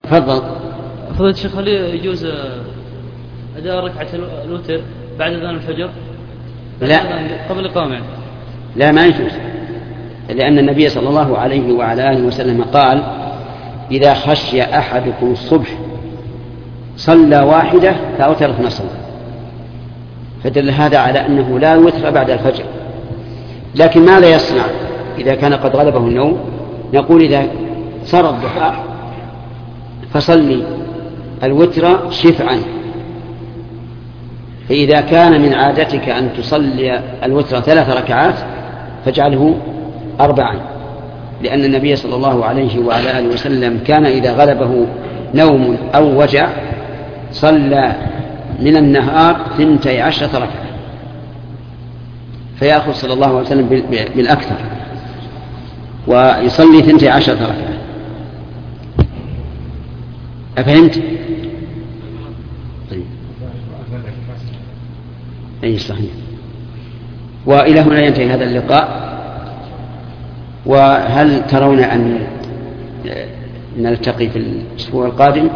تفضل. فضيلة الشيخ، هل يجوز أداء ركعة الوتر بعد أذان الفجر؟ لا، قبل الإقامة. لا، ما يجوز، لأن النبي صلى الله عليه وعلى آله وسلم قال: إذا خشي أحدكم الصبح صلى واحدة فأوترت ما صلى. فدل هذا على أنه لا يوتر بعد الفجر. لكن ماذا يصنع إذا كان قد غلبه النوم؟ نقول: إذا صار الضحى فصلي الوتر شفعا. فإذا كان من عادتك أن تصلي الوتر 3 ركعات فاجعله 4، لأن النبي صلى الله عليه وعلى آله وسلم كان إذا غلبه نوم أو وجع صلى من النهار 12 ركعة، فيأخذ صلى الله عليه وسلم بالأكثر ويصلي 12 ركعة. أفهمت؟ طيب. أي صحيح. وإلى هنا ينتهي هذا اللقاء. وهل ترون أن نلتقي في الأسبوع القادم؟